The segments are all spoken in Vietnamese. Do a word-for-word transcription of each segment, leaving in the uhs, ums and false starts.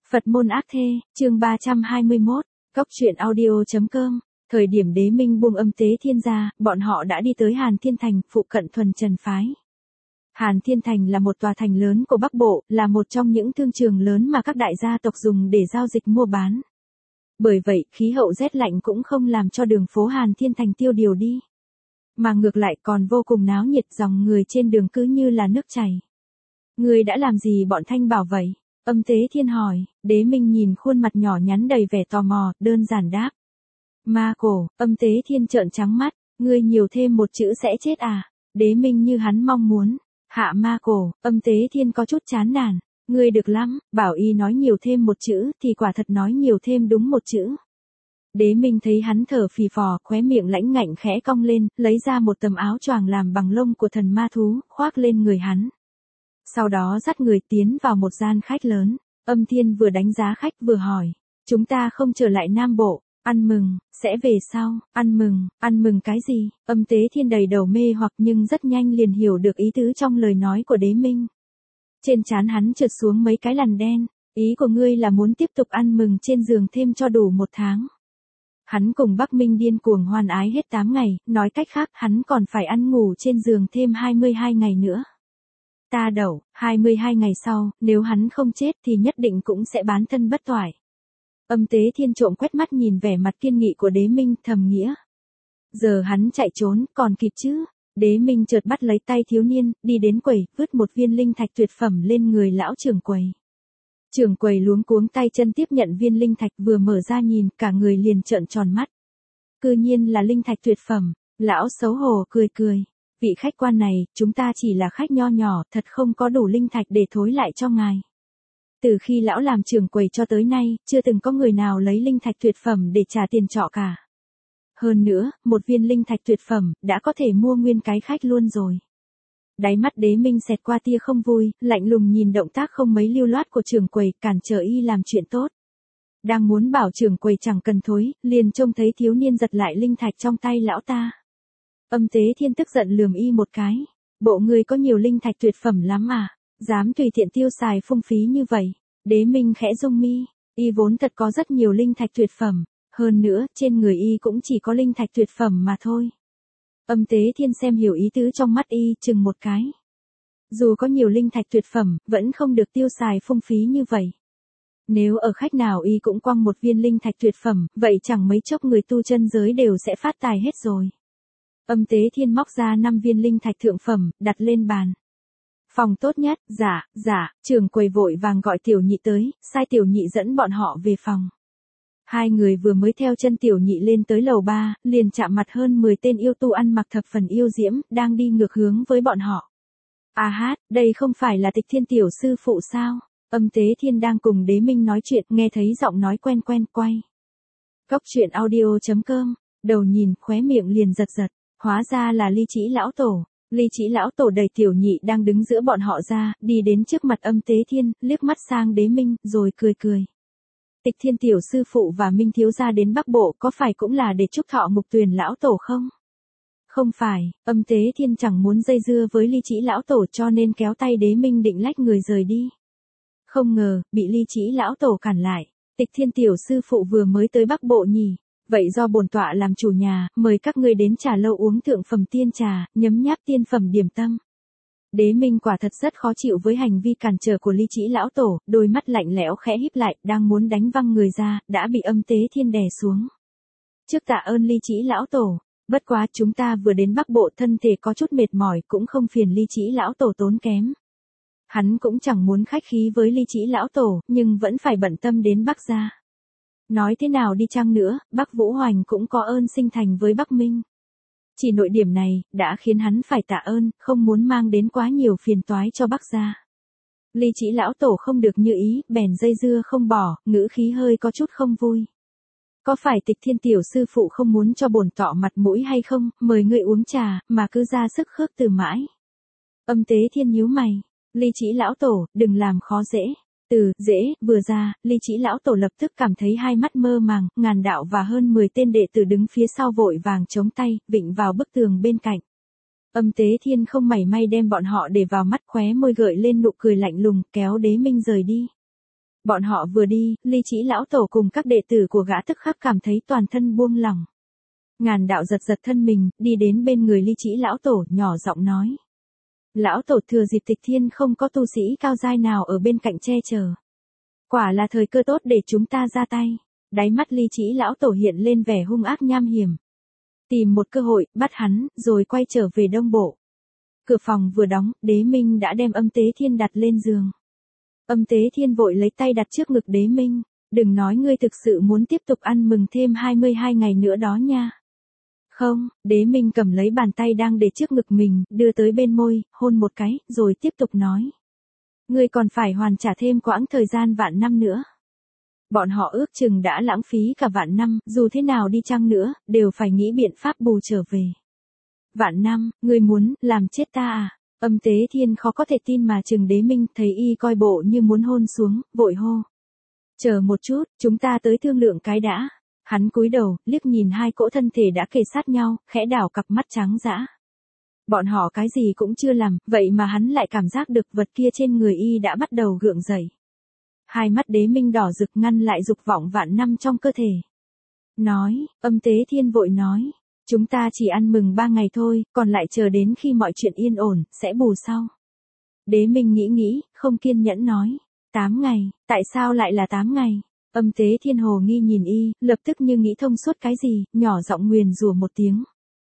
Phật môn ác thê, chương ba trăm hai mươi mốt, Cốc truyện audio.com. Thời điểm Đế Minh buông Âm Tế Thiên ra, bọn họ đã đi tới Hàn Thiên Thành, phụ cận Thuần Trần phái. Hàn Thiên Thành là một tòa thành lớn của Bắc Bộ, là một trong những thương trường lớn mà các đại gia tộc dùng để giao dịch mua bán. Bởi vậy, khí hậu rét lạnh cũng không làm cho đường phố Hàn Thiên Thành tiêu điều đi. Mà ngược lại còn vô cùng náo nhiệt, dòng người trên đường cứ như là nước chảy. Người đã làm gì bọn Thanh Bảo vậy? Âm Tế Thiên hỏi. Đế Minh nhìn khuôn mặt nhỏ nhắn đầy vẻ tò mò, đơn giản đáp. Ma cổ. Âm Tế Thiên trợn trắng mắt. Ngươi nhiều thêm một chữ sẽ chết à? Đế Minh như hắn mong muốn. Hạ ma cổ. Âm Tế Thiên có chút chán nản. Ngươi được lắm, bảo y nói nhiều thêm một chữ thì quả thật nói nhiều thêm đúng một chữ. Đế Minh thấy hắn thở phì phò, khóe miệng lãnh ngạnh khẽ cong lên, lấy ra một tấm áo choàng làm bằng lông của thần ma thú, khoác lên người hắn. Sau đó dắt người tiến vào một gian khách lớn. Âm Thiên vừa đánh giá khách vừa hỏi. Chúng ta không trở lại Nam Bộ, ăn mừng, sẽ về sau, ăn mừng, ăn mừng cái gì? Âm Tế Thiên đầy đầu mê hoặc nhưng rất nhanh liền hiểu được ý tứ trong lời nói của Đế Minh. Trên trán hắn trượt xuống mấy cái lằn đen. Ý của ngươi là muốn tiếp tục ăn mừng trên giường thêm cho đủ một tháng. Hắn cùng Bắc Minh điên cuồng hoan ái hết tám ngày, nói cách khác hắn còn phải ăn ngủ trên giường thêm hai mươi hai ngày nữa. Ta đậu, hai mươi hai ngày sau, nếu hắn không chết thì nhất định cũng sẽ bán thân bất toại. Âm Tế Thiên trộm quét mắt nhìn vẻ mặt kiên nghị của Đế Minh, thầm nghĩa. Giờ hắn chạy trốn, còn kịp chứ? Đế Minh chợt bắt lấy tay thiếu niên, đi đến quầy, vứt một viên linh thạch tuyệt phẩm lên người lão trưởng quầy. Trưởng quầy luống cuống tay chân tiếp nhận viên linh thạch, vừa mở ra nhìn, cả người liền trợn tròn mắt. Cư nhiên là linh thạch tuyệt phẩm, lão xấu hổ cười cười. Vị khách quan này, chúng ta chỉ là khách nho nhỏ, thật không có đủ linh thạch để thối lại cho ngài. Từ khi lão làm trưởng quầy cho tới nay, chưa từng có người nào lấy linh thạch tuyệt phẩm để trả tiền trọ cả. Hơn nữa, một viên linh thạch tuyệt phẩm, đã có thể mua nguyên cái khách luôn rồi. Đáy mắt Đế Minh xẹt qua tia không vui, lạnh lùng nhìn động tác không mấy lưu loát của trưởng quầy, cản trở y làm chuyện tốt. Đang muốn bảo trưởng quầy chẳng cần thối, liền trông thấy thiếu niên giật lại linh thạch trong tay lão ta. Âm Tế Thiên tức giận lườm y một cái. Bộ người có nhiều linh thạch tuyệt phẩm lắm à? Dám tùy tiện tiêu xài phung phí như vậy. Đế Minh khẽ rung mi. Y vốn thật có rất nhiều linh thạch tuyệt phẩm. Hơn nữa, trên người y cũng chỉ có linh thạch tuyệt phẩm mà thôi. Âm Tế Thiên xem hiểu ý tứ trong mắt y, chừng một cái. Dù có nhiều linh thạch tuyệt phẩm, vẫn không được tiêu xài phung phí như vậy. Nếu ở khách nào y cũng quăng một viên linh thạch tuyệt phẩm, vậy chẳng mấy chốc người tu chân giới đều sẽ phát tài hết rồi. Âm Tế Thiên móc ra năm viên linh thạch thượng phẩm, đặt lên bàn. Phòng tốt nhất, dạ, dạ, trưởng quầy vội vàng gọi Tiểu Nhị tới, sai Tiểu Nhị dẫn bọn họ về phòng. Hai người vừa mới theo chân Tiểu Nhị lên tới lầu ba, liền chạm mặt hơn mười tên yêu tu ăn mặc thập phần yêu diễm, đang đi ngược hướng với bọn họ. À hát, đây không phải là Tịch Thiên tiểu sư phụ sao? Âm Tế Thiên đang cùng Đế Minh nói chuyện, nghe thấy giọng nói quen quen, quay. Cốc truyện audio.com, đầu nhìn, khóe miệng liền giật giật. Hóa ra là Ly Trĩ lão tổ. Ly Trĩ lão tổ đẩy Tiểu Nhị đang đứng giữa bọn họ ra, đi đến trước mặt Âm Tế Thiên, liếc mắt sang Đế Minh, rồi cười cười. Tịch Thiên tiểu sư phụ và Minh thiếu gia đến Bắc Bộ, có phải cũng là để chúc thọ Mục Tuyền lão tổ không? Không phải, Âm Tế Thiên chẳng muốn dây dưa với Ly Trĩ lão tổ cho nên kéo tay Đế Minh định lách người rời đi. Không ngờ, bị Ly Trĩ lão tổ cản lại. Tịch Thiên tiểu sư phụ vừa mới tới Bắc Bộ nhỉ? Vậy do bổn tọa làm chủ nhà, mời các ngươi đến trà lâu uống thượng phẩm tiên trà, nhấm nháp tiên phẩm điểm tâm. Đế Minh quả thật rất khó chịu với hành vi cản trở của Ly Trĩ lão tổ, đôi mắt lạnh lẽo khẽ híp lại, đang muốn đánh văng người ra, đã bị Âm Tế Thiên đè xuống. Trước tạ ơn Ly Trĩ lão tổ, bất quá chúng ta vừa đến Bắc Bộ, thân thể có chút mệt mỏi, cũng không phiền Ly Trĩ lão tổ tốn kém. Hắn cũng chẳng muốn khách khí với Ly Trĩ lão tổ, nhưng vẫn phải bận tâm đến Bắc gia. Nói thế nào đi chăng nữa, Bắc Vũ Hoành cũng có ơn sinh thành với Bắc Minh. Chỉ nội điểm này, đã khiến hắn phải tạ ơn, không muốn mang đến quá nhiều phiền toái cho Bắc gia. Ly Trĩ lão tổ không được như ý, bèn dây dưa không bỏ, ngữ khí hơi có chút không vui. Có phải Tịch Thiên tiểu sư phụ không muốn cho bổn tọa mặt mũi hay không, mời ngươi uống trà, mà cứ ra sức khước từ mãi. Âm Tế Thiên nhíu mày. Ly Trĩ lão tổ, đừng làm khó dễ. Từ, dễ, vừa ra, Ly Trĩ lão tổ lập tức cảm thấy hai mắt mơ màng, ngàn đạo và hơn mười tên đệ tử đứng phía sau vội vàng chống tay, vịnh vào bức tường bên cạnh. Âm Tế Thiên không mảy may đem bọn họ để vào mắt, khóe môi gợi lên nụ cười lạnh lùng, kéo Đế Minh rời đi. Bọn họ vừa đi, Ly Chỉ lão tổ cùng các đệ tử của gã tức khắc cảm thấy toàn thân buông lỏng. Ngàn đạo giật giật thân mình, đi đến bên người Ly Chỉ lão tổ, nhỏ giọng nói. Lão tổ, thừa dịp Tịch Thiên không có tu sĩ cao giai nào ở bên cạnh che chở. Quả là thời cơ tốt để chúng ta ra tay. Đáy mắt Ly Chỉ lão tổ hiện lên vẻ hung ác nham hiểm. Tìm một cơ hội, bắt hắn, rồi quay trở về Đông Bộ. Cửa phòng vừa đóng, Đế Minh đã đem Âm Tế Thiên đặt lên giường. Âm Tế Thiên vội lấy tay đặt trước ngực Đế Minh. Đừng nói ngươi thực sự muốn tiếp tục ăn mừng thêm hai mươi hai ngày nữa đó nha. Không, Đế Minh cầm lấy bàn tay đang để trước ngực mình, đưa tới bên môi, hôn một cái, rồi tiếp tục nói. Ngươi còn phải hoàn trả thêm quãng thời gian vạn năm nữa. Bọn họ ước chừng đã lãng phí cả vạn năm, dù thế nào đi chăng nữa, đều phải nghĩ biện pháp bù trở về. Vạn năm, ngươi muốn, làm chết ta à? Âm Tế Thiên khó có thể tin mà chừng Đế Minh, thấy y coi bộ như muốn hôn xuống, vội hô. Chờ một chút, chúng ta tới thương lượng cái đã. Hắn cúi đầu, liếc nhìn hai cỗ thân thể đã kề sát nhau, khẽ đảo cặp mắt trắng dã. Bọn họ cái gì cũng chưa làm, vậy mà hắn lại cảm giác được vật kia trên người y đã bắt đầu gượng dậy. Hai mắt Đế Minh đỏ rực ngăn lại dục vọng vạn năm trong cơ thể. Nói, Âm Tế Thiên vội nói, chúng ta chỉ ăn mừng ba ngày thôi, còn lại chờ đến khi mọi chuyện yên ổn, sẽ bù sau. Đế Minh nghĩ nghĩ, không kiên nhẫn nói, tám ngày, tại sao lại là tám ngày? Âm Tế Thiên hồ nghi nhìn y, lập tức như nghĩ thông suốt cái gì, nhỏ giọng nguyền rủa một tiếng.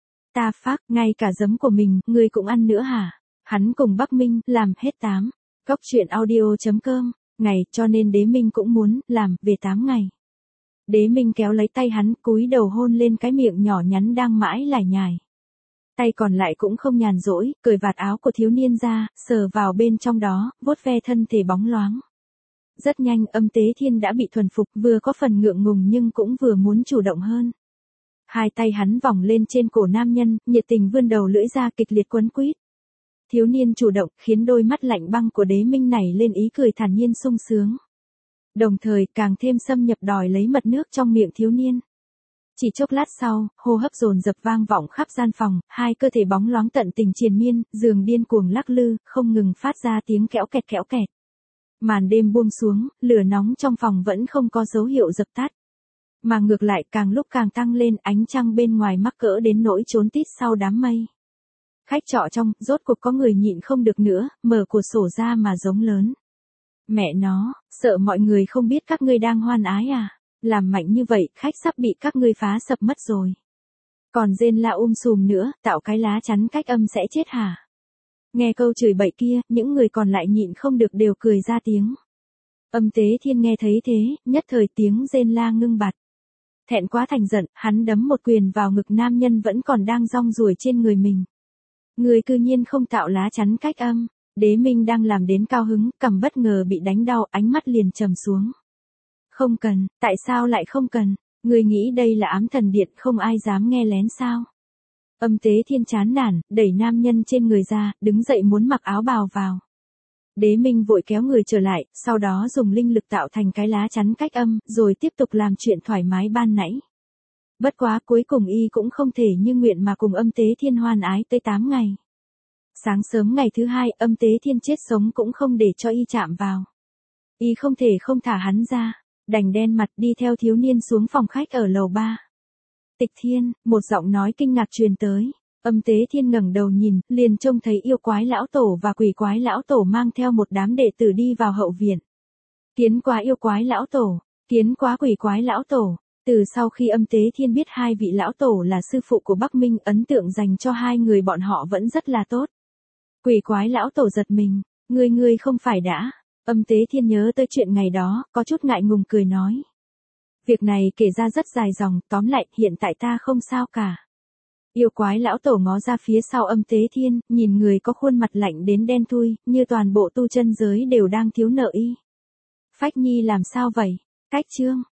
Ta phác, ngay cả giấm của mình, ngươi cũng ăn nữa hả? Hắn cùng Bắc Minh, làm hết tám. Góc truyện audio chấm com, ngày, cho nên Đế Minh cũng muốn, làm, về tám ngày. Đế Minh kéo lấy tay hắn, cúi đầu hôn lên cái miệng nhỏ nhắn đang mãi lải nhải. Tay còn lại cũng không nhàn rỗi, cởi vạt áo của thiếu niên ra, sờ vào bên trong đó, vuốt ve thân thể bóng loáng. Rất nhanh, Âm Tế Thiên đã bị thuần phục, vừa có phần ngượng ngùng nhưng cũng vừa muốn chủ động hơn. Hai tay hắn vòng lên trên cổ nam nhân, nhiệt tình vươn đầu lưỡi ra kịch liệt quấn quýt. Thiếu niên chủ động, khiến đôi mắt lạnh băng của Đế Minh nảy lên ý cười thản nhiên sung sướng. Đồng thời, càng thêm xâm nhập đòi lấy mật nước trong miệng thiếu niên. Chỉ chốc lát sau, hô hấp dồn dập vang vọng khắp gian phòng, hai cơ thể bóng loáng tận tình triền miên, giường điên cuồng lắc lư, không ngừng phát ra tiếng kẽo kẹt kẽo kẹt. Màn đêm buông xuống, lửa nóng trong phòng vẫn không có dấu hiệu dập tắt. Mà ngược lại càng lúc càng tăng lên, ánh trăng bên ngoài mắc cỡ đến nỗi trốn tít sau đám mây. Khách trọ trong, rốt cuộc có người nhịn không được nữa, mở cửa sổ ra mà giống lớn. Mẹ nó, sợ mọi người không biết các ngươi đang hoan ái à? Làm mạnh như vậy, khách sắp bị các ngươi phá sập mất rồi. Còn rên la um sùm nữa, tạo cái lá chắn cách âm sẽ chết hả? Nghe câu chửi bậy kia, những người còn lại nhịn không được đều cười ra tiếng. Âm Tế Thiên nghe thấy thế, nhất thời tiếng rên la ngưng bặt. Thẹn quá thành giận, hắn đấm một quyền vào ngực nam nhân vẫn còn đang rong ruổi trên người mình. Người cư nhiên không tạo lá chắn cách âm. Đế Minh đang làm đến cao hứng, cằm bất ngờ bị đánh đau, ánh mắt liền trầm xuống. Không cần, tại sao lại không cần? Người nghĩ đây là ám thần điện, không ai dám nghe lén sao? Âm Tế Thiên chán nản, đẩy nam nhân trên người ra, đứng dậy muốn mặc áo bào vào. Đế Minh vội kéo người trở lại, sau đó dùng linh lực tạo thành cái lá chắn cách âm, rồi tiếp tục làm chuyện thoải mái ban nãy. Bất quá cuối cùng y cũng không thể như nguyện mà cùng Âm Tế Thiên hoan ái tới tám ngày. Sáng sớm ngày thứ hai, Âm Tế Thiên chết sống cũng không để cho y chạm vào. Y không thể không thả hắn ra, đành đen mặt đi theo thiếu niên xuống phòng khách ở lầu ba. Tịch Thiên, một giọng nói kinh ngạc truyền tới. Âm Tế Thiên ngẩng đầu nhìn, liền trông thấy yêu quái lão tổ và quỷ quái lão tổ mang theo một đám đệ tử đi vào hậu viện. Kiến quá yêu quái lão tổ, kiến quá quỷ quái lão tổ. Từ sau khi Âm Tế Thiên biết hai vị lão tổ là sư phụ của Bắc Minh, ấn tượng dành cho hai người bọn họ vẫn rất là tốt. Quỷ quái lão tổ giật mình, ngươi ngươi không phải đã. Âm Tế Thiên nhớ tới chuyện ngày đó, có chút ngại ngùng cười nói. Việc này kể ra rất dài dòng, tóm lại, hiện tại ta không sao cả. Yêu quái lão tổ ngó ra phía sau Âm Tế Thiên, nhìn người có khuôn mặt lạnh đến đen thui, như toàn bộ tu chân giới đều đang thiếu nợ y. Phách Nhi làm sao vậy? Cách chương.